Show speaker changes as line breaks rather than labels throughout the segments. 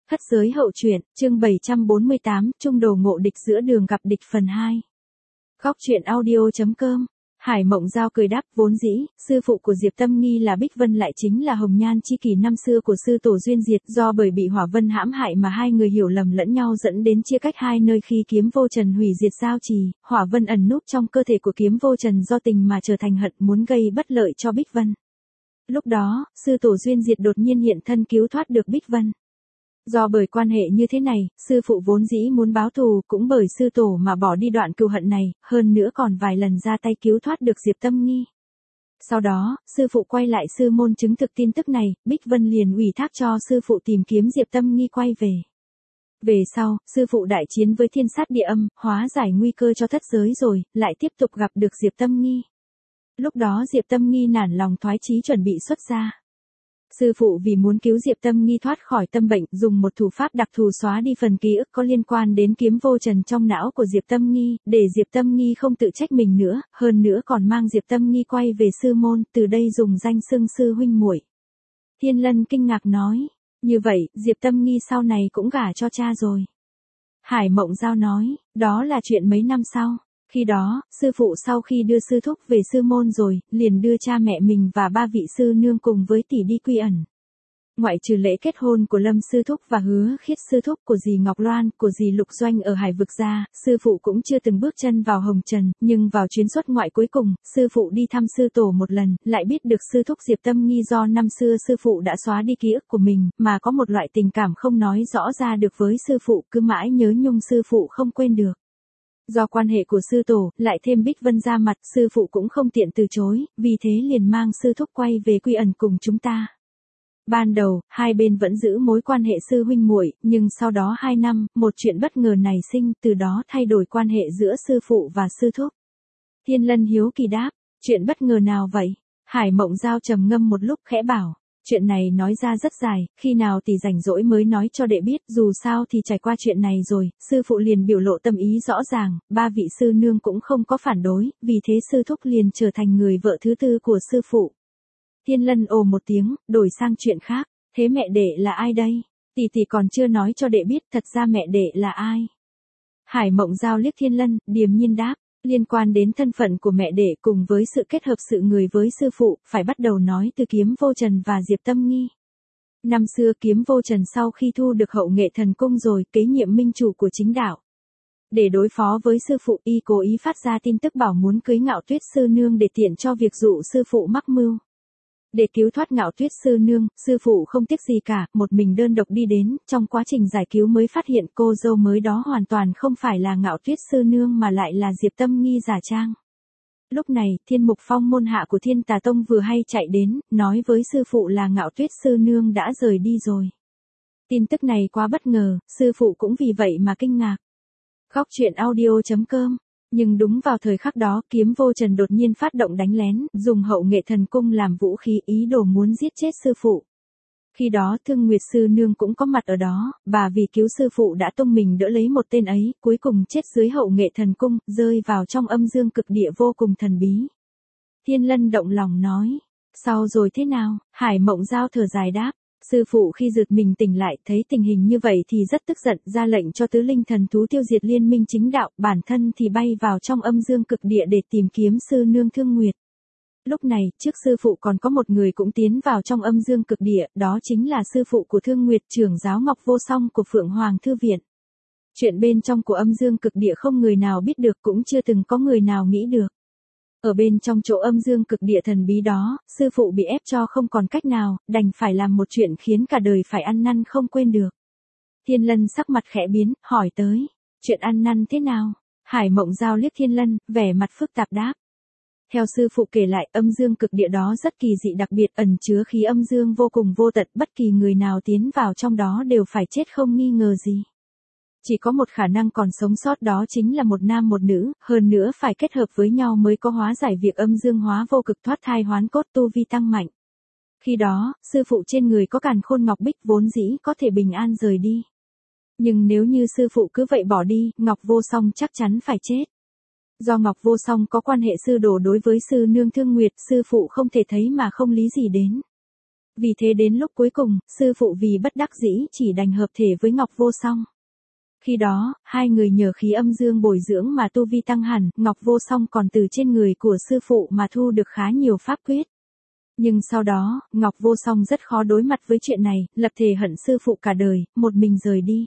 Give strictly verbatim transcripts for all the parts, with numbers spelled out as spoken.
Thất giới hậu truyện, chương bảy trăm bốn mươi tám, trung đồ ngộ địch giữa đường gặp địch phần hai. Góc truyện audio.com. Hải Mộng Giao cười đáp, vốn dĩ, sư phụ của Diệp Tâm Nghi là Bích Vân lại chính là Hồng Nhan chi kỷ năm xưa của sư tổ Duyên Diệt, do bởi bị Hỏa Vân hãm hại mà hai người hiểu lầm lẫn nhau dẫn đến chia cách hai nơi khi Kiếm Vô Trần hủy diệt giao trì, Hỏa Vân ẩn núp trong cơ thể của Kiếm Vô Trần do tình mà trở thành hận muốn gây bất lợi cho Bích Vân. Lúc đó, sư tổ Duyên Diệt đột nhiên hiện thân cứu thoát được Bích Vân. Do bởi quan hệ như thế này, sư phụ vốn dĩ muốn báo thù, cũng bởi sư tổ mà bỏ đi đoạn cừu hận này, hơn nữa còn vài lần ra tay cứu thoát được Diệp Tâm Nghi. Sau đó, sư phụ quay lại sư môn chứng thực tin tức này, Bích Vân liền ủy thác cho sư phụ tìm kiếm Diệp Tâm Nghi quay về. Về sau, sư phụ đại chiến với thiên sát địa âm, hóa giải nguy cơ cho thất giới rồi, lại tiếp tục gặp được Diệp Tâm Nghi. Lúc đó Diệp Tâm Nghi nản lòng thoái chí chuẩn bị xuất gia. Sư phụ vì muốn cứu Diệp Tâm Nghi thoát khỏi tâm bệnh, dùng một thủ pháp đặc thù xóa đi phần ký ức có liên quan đến Kiếm Vô Trần trong não của Diệp Tâm Nghi, để Diệp Tâm Nghi không tự trách mình nữa, hơn nữa còn mang Diệp Tâm Nghi quay về sư môn, từ đây dùng danh xưng sư huynh muội. Thiên Lân kinh ngạc nói, như vậy, Diệp Tâm Nghi sau này cũng gả cho cha rồi. Hải Mộng Giao nói, đó là chuyện mấy năm sau. Khi đó, sư phụ sau khi đưa sư thúc về sư môn rồi, liền đưa cha mẹ mình và ba vị sư nương cùng với tỷ đi quy ẩn. Ngoại trừ lễ kết hôn của Lâm sư thúc và Hứa Khiết sư thúc, của dì Ngọc Loan, của dì Lục Doanh ở Hải Vực ra, sư phụ cũng chưa từng bước chân vào Hồng Trần, nhưng vào chuyến xuất ngoại cuối cùng, sư phụ đi thăm sư tổ một lần, lại biết được sư thúc Diệp Tâm Nghi do năm xưa sư phụ đã xóa đi ký ức của mình, mà có một loại tình cảm không nói rõ ra được với sư phụ, cứ mãi nhớ nhung sư phụ không quên được. Do quan hệ của sư tổ, lại thêm Bích Vân ra mặt, sư phụ cũng không tiện từ chối, vì thế liền mang sư thúc quay về quy ẩn cùng chúng ta. Ban đầu, hai bên vẫn giữ mối quan hệ sư huynh muội, nhưng sau đó hai năm, một chuyện bất ngờ nảy sinh, từ đó thay đổi quan hệ giữa sư phụ và sư thúc. Thiên Lân hiếu kỳ đáp, chuyện bất ngờ nào vậy? Hải Mộng Giao trầm ngâm một lúc khẽ bảo. Chuyện này nói ra rất dài, khi nào thì rảnh rỗi mới nói cho đệ biết, dù sao thì trải qua chuyện này rồi, sư phụ liền biểu lộ tâm ý rõ ràng, ba vị sư nương cũng không có phản đối, vì thế sư thúc liền trở thành người vợ thứ tư của sư phụ. Thiên Lân ồ một tiếng, đổi sang chuyện khác, thế mẹ đệ là ai đây? Tỷ tỷ còn chưa nói cho đệ biết, thật ra mẹ đệ là ai? Hải Mộng Giao liếc Thiên Lân, điềm nhiên đáp. Liên quan đến thân phận của mẹ đệ cùng với sự kết hợp sự người với sư phụ, phải bắt đầu nói từ Kiếm Vô Trần và Diệp Tâm Nghi. Năm xưa Kiếm Vô Trần sau khi thu được Hậu Nghệ Thần Cung rồi, kế nhiệm minh chủ của chính đạo. Để đối phó với sư phụ, y cố ý phát ra tin tức bảo muốn cưới Ngạo Tuyết sư nương để tiện cho việc dụ sư phụ mắc mưu. Để cứu thoát Ngạo Tuyết sư nương, sư phụ không tiếc gì cả, một mình đơn độc đi đến, trong quá trình giải cứu mới phát hiện cô dâu mới đó hoàn toàn không phải là Ngạo Tuyết sư nương mà lại là Diệp Tâm Nghi giả trang. Lúc này, Thiên Mục Phong môn hạ của Thiên Tà Tông vừa hay chạy đến, nói với sư phụ là Ngạo Tuyết sư nương đã rời đi rồi. Tin tức này quá bất ngờ, sư phụ cũng vì vậy mà kinh ngạc. Góc truyện audio.com. Nhưng đúng vào thời khắc đó, Kiếm Vô Trần đột nhiên phát động đánh lén, dùng Hậu Nghệ Thần Cung làm vũ khí, ý đồ muốn giết chết sư phụ. Khi đó Thương Nguyệt sư nương cũng có mặt ở đó, bà vì cứu sư phụ đã tung mình đỡ lấy một tên ấy, cuối cùng chết dưới Hậu Nghệ Thần Cung, rơi vào trong âm dương cực địa vô cùng thần bí. Thiên Lân động lòng nói, sau rồi thế nào? Hải Mộng Giao thở dài đáp. Sư phụ khi giật mình tỉnh lại, thấy tình hình như vậy thì rất tức giận, ra lệnh cho tứ linh thần thú tiêu diệt liên minh chính đạo, bản thân thì bay vào trong âm dương cực địa để tìm kiếm sư nương Thương Nguyệt. Lúc này, trước sư phụ còn có một người cũng tiến vào trong âm dương cực địa, đó chính là sư phụ của Thương Nguyệt, trưởng giáo Ngọc Vô Song của Phượng Hoàng Thư Viện. Chuyện bên trong của âm dương cực địa không người nào biết được, cũng chưa từng có người nào nghĩ được. Ở bên trong chỗ âm dương cực địa thần bí đó, sư phụ bị ép cho không còn cách nào, đành phải làm một chuyện khiến cả đời phải ăn năn không quên được. Thiên Lân sắc mặt khẽ biến, hỏi tới, chuyện ăn năn thế nào? Hải Mộng Giao liếc Thiên Lân, vẻ mặt phức tạp đáp. Theo sư phụ kể lại, âm dương cực địa đó rất kỳ dị đặc biệt, ẩn chứa khí âm dương vô cùng vô tận, bất kỳ người nào tiến vào trong đó đều phải chết không nghi ngờ gì. Chỉ có một khả năng còn sống sót, đó chính là một nam một nữ, hơn nữa phải kết hợp với nhau mới có hóa giải việc âm dương hóa vô cực, thoát thai hoán cốt, tu vi tăng mạnh. Khi đó, sư phụ trên người có càn khôn ngọc bích vốn dĩ có thể bình an rời đi. Nhưng nếu như sư phụ cứ vậy bỏ đi, Ngọc Vô Song chắc chắn phải chết. Do Ngọc Vô Song có quan hệ sư đồ đối với sư nương Thương Nguyệt, sư phụ không thể thấy mà không lý gì đến. Vì thế đến lúc cuối cùng, sư phụ vì bất đắc dĩ chỉ đành hợp thể với Ngọc Vô Song. Khi đó, hai người nhờ khí âm dương bồi dưỡng mà tu vi tăng hẳn, Ngọc Vô Song còn từ trên người của sư phụ mà thu được khá nhiều pháp quyết. Nhưng sau đó, Ngọc Vô Song rất khó đối mặt với chuyện này, lập thề hận sư phụ cả đời, một mình rời đi.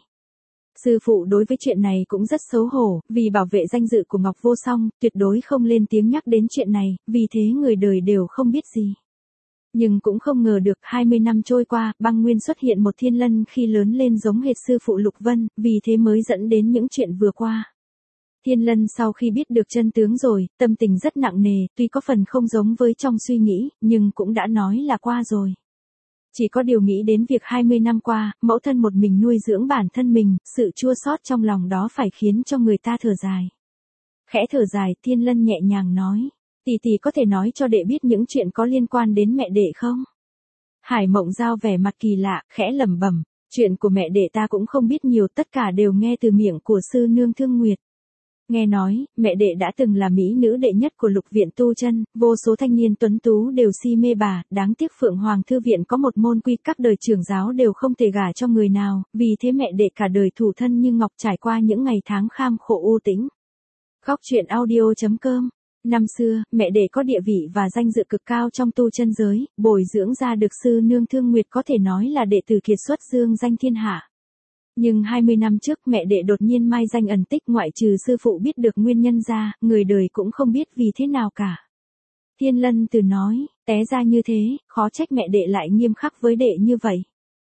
Sư phụ đối với chuyện này cũng rất xấu hổ, vì bảo vệ danh dự của Ngọc Vô Song, tuyệt đối không lên tiếng nhắc đến chuyện này, vì thế người đời đều không biết gì. Nhưng cũng không ngờ được hai mươi năm trôi qua, băng nguyên xuất hiện một thiên lân khi lớn lên giống hệt sư phụ Lục Vân, vì thế mới dẫn đến những chuyện vừa qua. Thiên lân sau khi biết được chân tướng rồi, tâm tình rất nặng nề, tuy có phần không giống với trong suy nghĩ, nhưng cũng đã nói là qua rồi. Chỉ có điều nghĩ đến việc hai mươi năm qua, mẫu thân một mình nuôi dưỡng bản thân mình, sự chua xót trong lòng đó phải khiến cho người ta thở dài. Khẽ thở dài, thiên lân nhẹ nhàng nói. Tỷ tỷ có thể nói cho đệ biết những chuyện có liên quan đến mẹ đệ không? Hải Mộng Giao vẻ mặt kỳ lạ, khẽ lẩm bẩm, chuyện của mẹ đệ ta cũng không biết nhiều, tất cả đều nghe từ miệng của sư nương Thương Nguyệt. Nghe nói, mẹ đệ đã từng là mỹ nữ đệ nhất của Lục Viện Tu Chân, vô số thanh niên tuấn tú đều si mê bà, đáng tiếc Phượng Hoàng Thư Viện có một môn quy các đời trưởng giáo đều không thể gả cho người nào, vì thế mẹ đệ cả đời thủ thân như ngọc trải qua những ngày tháng kham khổ u tĩnh. Góc truyện audio chấm com. Năm xưa, mẹ đệ có địa vị và danh dự cực cao trong tu chân giới, bồi dưỡng ra được sư nương Thương Nguyệt có thể nói là đệ tử kiệt xuất dương danh thiên hạ. Nhưng hai mươi năm trước mẹ đệ đột nhiên mai danh ẩn tích, ngoại trừ sư phụ biết được nguyên nhân ra, người đời cũng không biết vì thế nào cả. Thiên Lân từ nói, té ra như thế, khó trách mẹ đệ lại nghiêm khắc với đệ như vậy.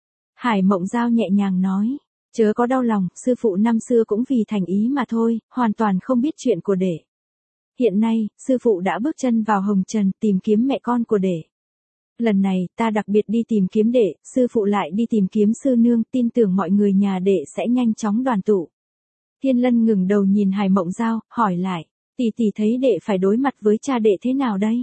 Hải Mộng Giao nhẹ nhàng nói, chớ có đau lòng, sư phụ năm xưa cũng vì thành ý mà thôi, hoàn toàn không biết chuyện của đệ. Hiện nay, sư phụ đã bước chân vào hồng trần tìm kiếm mẹ con của đệ. Lần này, ta đặc biệt đi tìm kiếm đệ, sư phụ lại đi tìm kiếm sư nương, tin tưởng mọi người nhà đệ sẽ nhanh chóng đoàn tụ. Thiên Lân ngừng đầu nhìn Hải Mộng Giao, hỏi lại, tỷ tỷ thấy đệ phải đối mặt với cha đệ thế nào đây?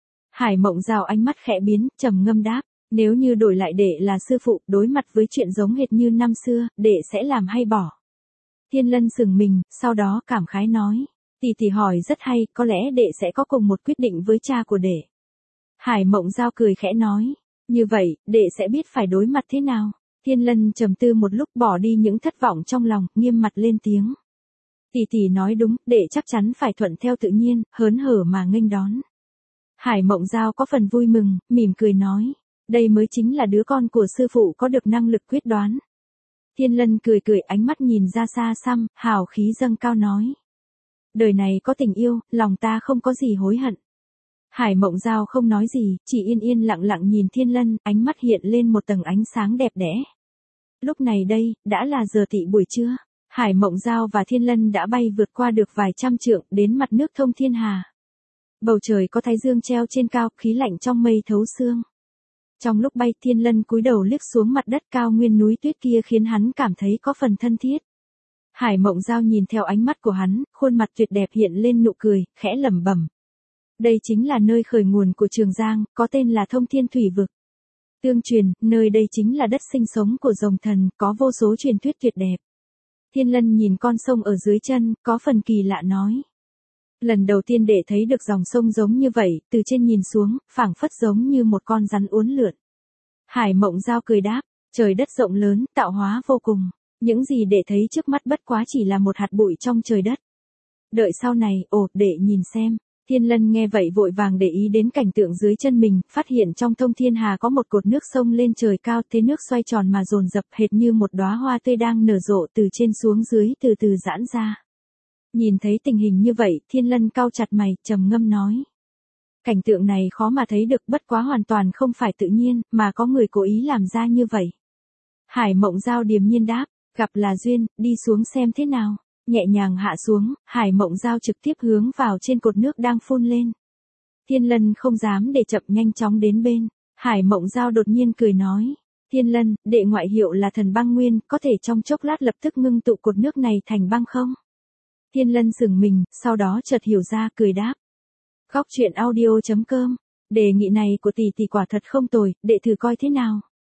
Hải Mộng Giao ánh mắt khẽ biến, trầm ngâm đáp, nếu như đổi lại đệ là sư phụ, đối mặt với chuyện giống hệt như năm xưa, đệ sẽ làm hay bỏ? Thiên Lân sừng mình, sau đó cảm khái nói, tỷ tỷ hỏi rất hay, có lẽ đệ sẽ có cùng một quyết định với cha của đệ. Hải Mộng Giao cười khẽ nói, như vậy, đệ sẽ biết phải đối mặt thế nào. Thiên Lân trầm tư một lúc, bỏ đi những thất vọng trong lòng, nghiêm mặt lên tiếng. Tỷ tỷ nói đúng, đệ chắc chắn phải thuận theo tự nhiên, hớn hở mà nghênh đón. Hải Mộng Giao có phần vui mừng, mỉm cười nói, đây mới chính là đứa con của sư phụ có được năng lực quyết đoán. Thiên Lân cười cười, ánh mắt nhìn ra xa xăm, hào khí dâng cao nói. Đời này có tình yêu, lòng ta không có gì hối hận. Hải Mộng Giao không nói gì, chỉ yên yên lặng lặng nhìn Thiên Lân, ánh mắt hiện lên một tầng ánh sáng đẹp đẽ. Lúc này đây, đã là giờ tị buổi trưa. Hải Mộng Giao và Thiên Lân đã bay vượt qua được vài trăm trượng, đến mặt nước thông thiên hà. Bầu trời có thái dương treo trên cao, khí lạnh trong mây thấu xương. Trong lúc bay, Thiên Lân cúi đầu liếc xuống mặt đất cao nguyên núi tuyết kia khiến hắn cảm thấy có phần thân thiết. Hải Mộng Giao nhìn theo ánh mắt của hắn, khuôn mặt tuyệt đẹp hiện lên nụ cười, khẽ lẩm bẩm. Đây chính là nơi khởi nguồn của Trường Giang, có tên là Thông Thiên Thủy Vực. Tương truyền, nơi đây chính là đất sinh sống của rồng thần, có vô số truyền thuyết tuyệt đẹp. Thiên Lân nhìn con sông ở dưới chân, có phần kỳ lạ nói. Lần đầu tiên đệ thấy được dòng sông giống như vậy, từ trên nhìn xuống, phảng phất giống như một con rắn uốn lượn. Hải Mộng Giao cười đáp, trời đất rộng lớn, tạo hóa vô cùng. Những gì đệ thấy trước mắt bất quá chỉ là một hạt bụi trong trời đất. Đợi sau này, ồ, đệ nhìn xem. Thiên Lân nghe vậy vội vàng để ý đến cảnh tượng dưới chân mình, phát hiện trong thông thiên hà có một cột nước sông lên trời cao, thế nước xoay tròn mà dồn dập hệt như một đóa hoa tươi đang nở rộ từ trên xuống dưới từ từ giãn ra. Nhìn thấy tình hình như vậy, Thiên Lân cau chặt mày, trầm ngâm nói. Cảnh tượng này khó mà thấy được, bất quá hoàn toàn không phải tự nhiên, mà có người cố ý làm ra như vậy. Hải Mộng Giao điềm nhiên đáp, gặp là duyên, đi xuống xem thế nào. Nhẹ nhàng hạ xuống, Hải Mộng Giao trực tiếp hướng vào trên cột nước đang phun lên. Thiên Lân không dám để chậm, nhanh chóng đến bên. Hải Mộng Giao đột nhiên cười nói. Thiên Lân, đệ ngoại hiệu là thần băng nguyên, có thể trong chốc lát lập tức ngưng tụ cột nước này thành băng không? Thiên Lân sừng mình, sau đó chợt hiểu ra, cười đáp. Góc truyện audio chấm com. Đề nghị này của tỷ tỷ quả thật không tồi, đệ thử coi thế nào.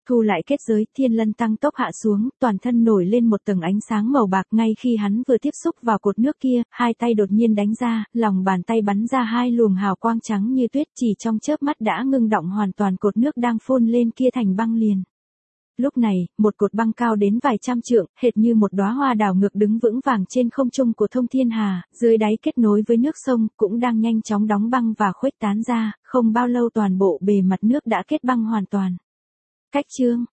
Thu lại kết giới, Thiên Lân tăng tốc hạ xuống, toàn thân nổi lên một tầng ánh sáng màu bạc, ngay khi hắn vừa tiếp xúc vào cột nước kia, hai tay đột nhiên đánh ra, lòng bàn tay bắn ra hai luồng hào quang trắng như tuyết, chỉ trong chớp mắt đã ngưng động hoàn toàn cột nước đang phun lên kia thành băng liền. Lúc này, một cột băng cao đến vài trăm trượng, hệt như một đóa hoa đào ngược đứng vững vàng trên không trung của Thông Thiên Hà, dưới đáy kết nối với nước sông, cũng đang nhanh chóng đóng băng và khuếch tán ra, không bao lâu toàn bộ bề mặt nước đã kết băng hoàn toàn. Cách chương